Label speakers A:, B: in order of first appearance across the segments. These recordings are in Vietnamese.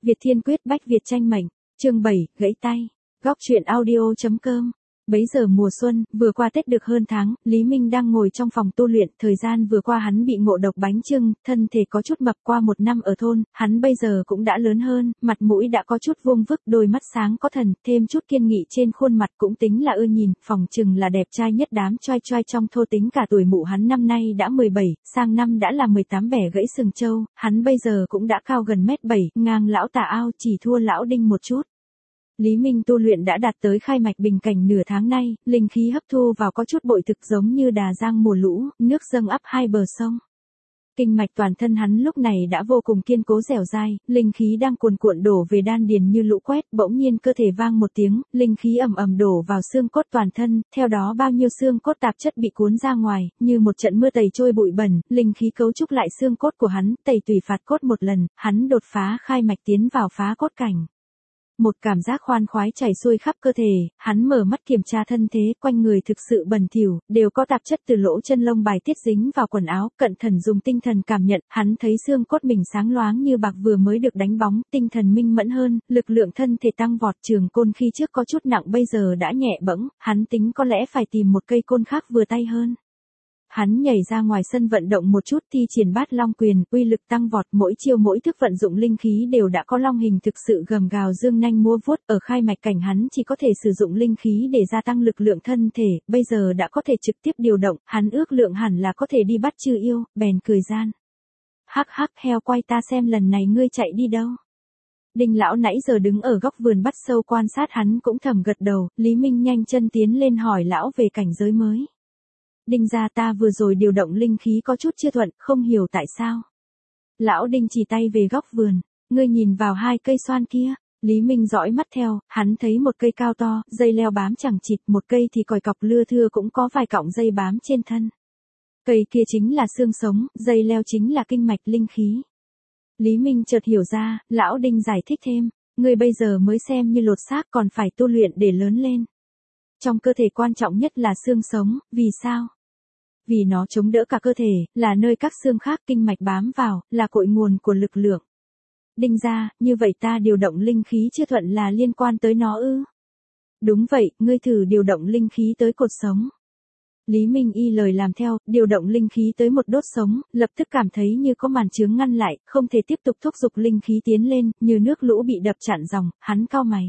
A: Việt Thiên Quyết bách Việt tranh mệnh, chương 7, gãy tay. Góc truyện audio.com. Bấy giờ mùa xuân, vừa qua Tết được hơn tháng, Lý Minh đang ngồi trong phòng tu luyện, thời gian vừa qua hắn bị ngộ độc bánh chưng, thân thể có chút mập qua một năm ở thôn, hắn bây giờ cũng đã lớn hơn, mặt mũi đã có chút vuông vức, đôi mắt sáng có thần, thêm chút kiên nghị trên khuôn mặt cũng tính là ưa nhìn, phỏng chừng là đẹp trai nhất đám choai choai trong thô, tính cả tuổi mụ hắn năm nay đã 17, sang năm đã là 18 bẻ gãy sừng trâu, hắn bây giờ cũng đã cao gần mét 7, ngang lão Tà Ao chỉ thua lão Đinh một chút. Lý Minh tu luyện đã đạt tới khai mạch bình cảnh nửa tháng nay, linh khí hấp thu vào có chút bội thực giống như đà giang mùa lũ, nước dâng ắp hai bờ sông. Kinh mạch toàn thân hắn lúc này đã vô cùng kiên cố dẻo dai, linh khí đang cuồn cuộn đổ về đan điền như lũ quét, bỗng nhiên cơ thể vang một tiếng, linh khí ầm ầm đổ vào xương cốt toàn thân, theo đó bao nhiêu xương cốt tạp chất bị cuốn ra ngoài, như một trận mưa tẩy trôi bụi bẩn, linh khí cấu trúc lại xương cốt của hắn, tẩy tùy phạt cốt một lần, hắn đột phá khai mạch tiến vào phá cốt cảnh. Một cảm giác khoan khoái chảy xuôi khắp cơ thể, hắn mở mắt kiểm tra thân thế, quanh người thực sự bẩn thỉu, đều có tạp chất từ lỗ chân lông bài tiết dính vào quần áo, cẩn thận dùng tinh thần cảm nhận, hắn thấy xương cốt mình sáng loáng như bạc vừa mới được đánh bóng, tinh thần minh mẫn hơn, lực lượng thân thể tăng vọt, trường côn khi trước có chút nặng bây giờ đã nhẹ bẫng, hắn tính có lẽ phải tìm một cây côn khác vừa tay hơn. Hắn nhảy ra ngoài sân vận động một chút, thi triển bát long quyền, uy lực tăng vọt, mỗi chiêu mỗi thức vận dụng linh khí đều đã có long hình thực sự gầm gào dương nanh múa vuốt, ở khai mạch cảnh hắn chỉ có thể sử dụng linh khí để gia tăng lực lượng thân thể, bây giờ đã có thể trực tiếp điều động, hắn ước lượng hẳn là có thể đi bắt trừ yêu, bèn cười gian. Hắc hắc, heo quay, ta xem lần này ngươi chạy đi đâu. Đinh lão nãy giờ đứng ở góc vườn bắt sâu quan sát hắn cũng thầm gật đầu, Lý Minh nhanh chân tiến lên hỏi lão về cảnh giới mới. Đinh gia, ta vừa rồi điều động linh khí có chút chưa thuận, không hiểu tại sao. Lão Đinh chỉ tay về góc vườn, ngươi nhìn vào hai cây xoan kia. Lý Minh dõi mắt theo, hắn thấy một cây cao to, dây leo bám chẳng chịt, một cây thì còi cọc lưa thưa cũng có vài cọng dây bám trên thân. Cây kia chính là xương sống, dây leo chính là kinh mạch linh khí. Lý Minh chợt hiểu ra, lão Đinh giải thích thêm, ngươi bây giờ mới xem như lột xác, còn phải tu luyện để lớn lên. Trong cơ thể quan trọng nhất là xương sống, vì sao? Vì nó chống đỡ cả cơ thể, là nơi các xương khác kinh mạch bám vào, là cội nguồn của lực lượng. Đinh gia, như vậy ta điều động linh khí chưa thuận là liên quan tới nó ư? Đúng vậy, ngươi thử điều động linh khí tới cột sống. Lý Minh y lời làm theo, điều động linh khí tới một đốt sống, lập tức cảm thấy như có màn chướng ngăn lại, không thể tiếp tục thúc giục linh khí tiến lên, như nước lũ bị đập chặn dòng, hắn cau mày.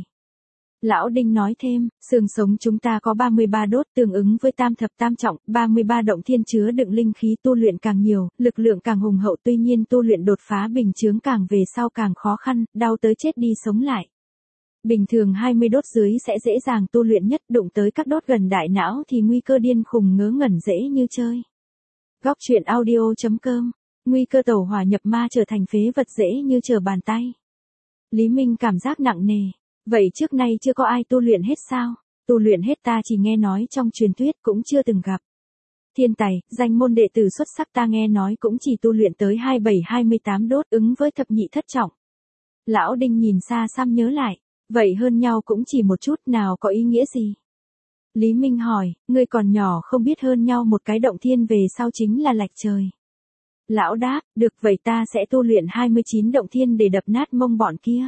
A: Lão Đinh nói thêm, xương sống chúng ta có 33 đốt tương ứng với tam thập tam trọng, 33 động thiên chứa đựng linh khí, tu luyện càng nhiều, lực lượng càng hùng hậu, tuy nhiên tu luyện đột phá bình chướng càng về sau càng khó khăn, đau tới chết đi sống lại. Bình thường 20 đốt dưới sẽ dễ dàng tu luyện nhất, đụng tới các đốt gần đại não thì nguy cơ điên khùng ngớ ngẩn dễ như chơi. Góc truyện audio.com, nguy cơ tẩu hỏa nhập ma trở thành phế vật dễ như trở bàn tay. Lý Minh cảm giác nặng nề. Vậy trước nay chưa có ai tu luyện hết sao? Tu luyện hết ta chỉ nghe nói trong truyền thuyết, cũng chưa từng gặp. Thiên tài, danh môn đệ tử xuất sắc ta nghe nói cũng chỉ tu luyện tới 27-28 đốt, ứng với thập nhị thất trọng. Lão Đinh nhìn xa xăm nhớ lại, vậy hơn nhau cũng chỉ một chút, nào có ý nghĩa gì? Lý Minh hỏi, ngươi còn nhỏ không biết hơn nhau một cái động thiên về sau chính là lạch trời. Lão đáp, được vậy ta sẽ tu luyện 29 động thiên để đập nát mông bọn kia.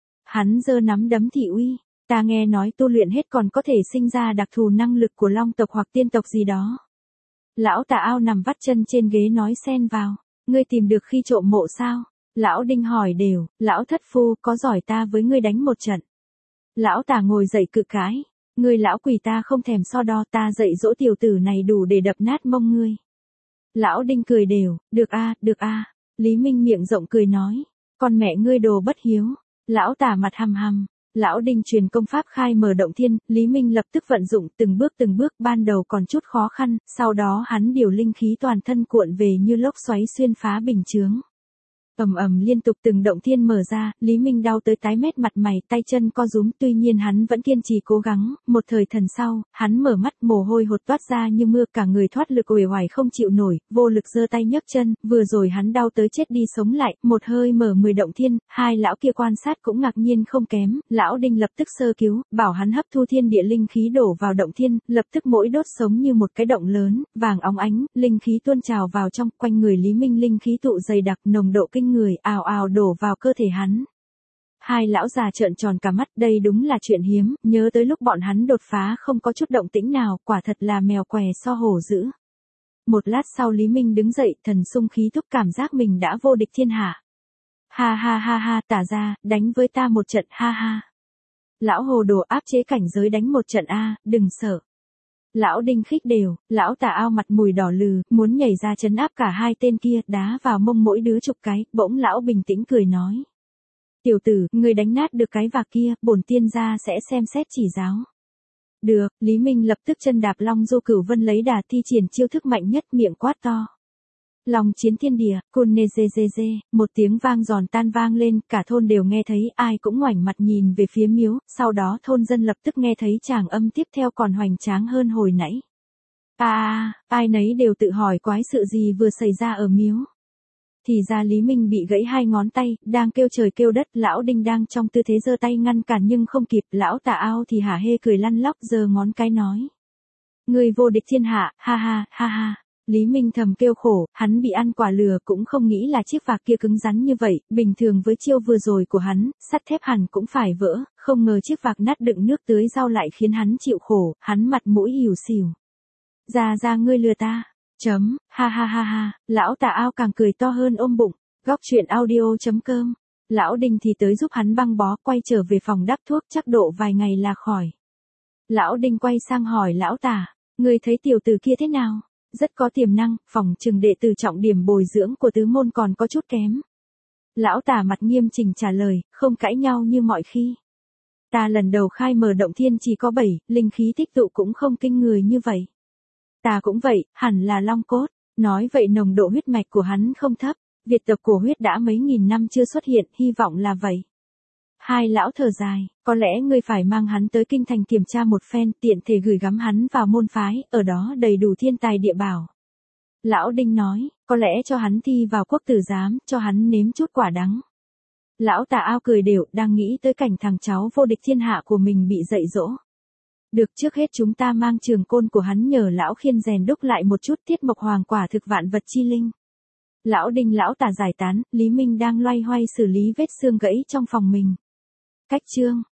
A: Hắn giơ nắm đấm thị uy, ta nghe nói tu luyện hết còn có thể sinh ra đặc thù năng lực của long tộc hoặc tiên tộc gì đó. Lão Tà Ao nằm vắt chân trên ghế nói xen vào, ngươi tìm được khi trộm mộ sao? Lão Đinh hỏi đều, lão thất phu, có giỏi ta với ngươi đánh một trận. Lão Tà ngồi dậy cự cãi, ngươi lão quỷ ta không thèm so đo, ta dạy dỗ tiểu tử này đủ để đập nát mông ngươi. Lão Đinh cười đều, được a. Lý Minh miệng rộng cười nói, con mẹ ngươi đồ bất hiếu. Lão Tà mặt hầm hầm, lão Đinh truyền công pháp khai mở động thiên, Lý Minh lập tức vận dụng từng bước, ban đầu còn chút khó khăn, sau đó hắn điều linh khí toàn thân cuộn về như lốc xoáy xuyên phá bình chướng. Ầm ầm liên tục từng động thiên mở ra, Lý Minh đau tới tái mét mặt mày, tay chân co rúm, tuy nhiên hắn vẫn kiên trì cố gắng, một thời thần sau, hắn mở mắt, mồ hôi hột toát ra như mưa, cả người thoát lực uể oải không chịu nổi, vô lực giơ tay nhấc chân, vừa rồi hắn đau tới chết đi sống lại, một hơi mở 10 động thiên, hai lão kia quan sát cũng ngạc nhiên không kém, lão Đinh lập tức sơ cứu, bảo hắn hấp thu thiên địa linh khí đổ vào động thiên, lập tức mỗi đốt sống như một cái động lớn, vàng óng ánh, linh khí tuôn trào vào trong, quanh người Lý Minh linh khí tụ dày đặc, nồng độ kinh người, ào ào đổ vào cơ thể hắn. Hai lão già trợn tròn cả mắt, đây đúng là chuyện hiếm, nhớ tới lúc bọn hắn đột phá không có chút động tĩnh nào, quả thật là mèo què so hổ dữ. Một lát sau Lý Minh đứng dậy, thần sung khí thúc, cảm giác mình đã vô địch thiên hạ. Ha ha ha ha, Tả ra, đánh với ta một trận, ha ha. Lão hồ đồ, áp chế cảnh giới đánh một trận a, đừng sợ. Lão Đinh khích đều, lão Tả ao mặt mùi đỏ lừ, muốn nhảy ra trấn áp cả hai tên kia, đá vào mông mỗi đứa chục cái, bỗng lão bình tĩnh cười nói. Tiểu tử, ngươi đánh nát được cái vạc kia, bổn tiên gia sẽ xem xét chỉ giáo. Được, Lý Minh lập tức chân đạp Long Du Cửu Vân lấy đà thi triển chiêu thức mạnh nhất, miệng quát to. Long chiến thiên địa, côn nê dê dê dê, một tiếng vang giòn tan vang lên, cả thôn đều nghe thấy, ai cũng ngoảnh mặt nhìn về phía miếu, sau đó thôn dân lập tức nghe thấy tràng âm tiếp theo còn hoành tráng hơn hồi nãy. Ai nấy đều tự hỏi quái sự gì vừa xảy ra ở miếu. Thì ra Lý Minh bị gãy hai ngón tay, đang kêu trời kêu đất, lão Đinh đang trong tư thế giơ tay ngăn cản nhưng không kịp, lão Tả ao thì hả hê cười lăn lóc giơ ngón cái nói. Người vô địch thiên hạ, ha ha, ha ha. Lý Minh thầm kêu khổ, hắn bị ăn quả lừa cũng không nghĩ là chiếc vạc kia cứng rắn như vậy, bình thường với chiêu vừa rồi của hắn, sắt thép hẳn cũng phải vỡ, không ngờ chiếc vạc nát đựng nước tưới rau lại khiến hắn chịu khổ, hắn mặt mũi ỉu xìu. Ra ngươi lừa ta. Ha ha ha ha, lão Tả ao càng cười to hơn ôm bụng. Góc truyện audio.com. Lão Đinh thì tới giúp hắn băng bó, quay trở về phòng đắp thuốc, chắc độ vài ngày là khỏi. Lão Đinh quay sang hỏi lão Tả, ngươi thấy tiểu tử kia thế nào? Rất có tiềm năng, phòng trừng đệ tử trọng điểm bồi dưỡng của tứ môn còn có chút kém. Lão Tả mặt nghiêm chỉnh trả lời, không cãi nhau như mọi khi. Ta lần đầu khai mở động thiên chỉ có 7, linh khí tích tụ cũng không kinh người như vậy. Ta cũng vậy, hẳn là long cốt. Nói vậy nồng độ huyết mạch của hắn không thấp, Việt tộc cổ huyết đã mấy nghìn năm chưa xuất hiện, hy vọng là vậy. Hai lão thở dài, có lẽ ngươi phải mang hắn tới kinh thành kiểm tra một phen, tiện thể gửi gắm hắn vào môn phái, ở đó đầy đủ thiên tài địa bảo. Lão Đinh nói, có lẽ cho hắn thi vào quốc tử giám, cho hắn nếm chút quả đắng. Lão Tả ao cười đều, đang nghĩ tới cảnh thằng cháu vô địch thiên hạ của mình bị dạy dỗ. Được, trước hết chúng ta mang trường côn của hắn nhờ lão Khiên rèn đúc lại một chút, Tiết Mộc Hoàng quả thực vạn vật chi linh. Lão Đinh lão Tả giải tán, Lý Minh đang loay hoay xử lý vết xương gãy trong phòng mình. Cách chương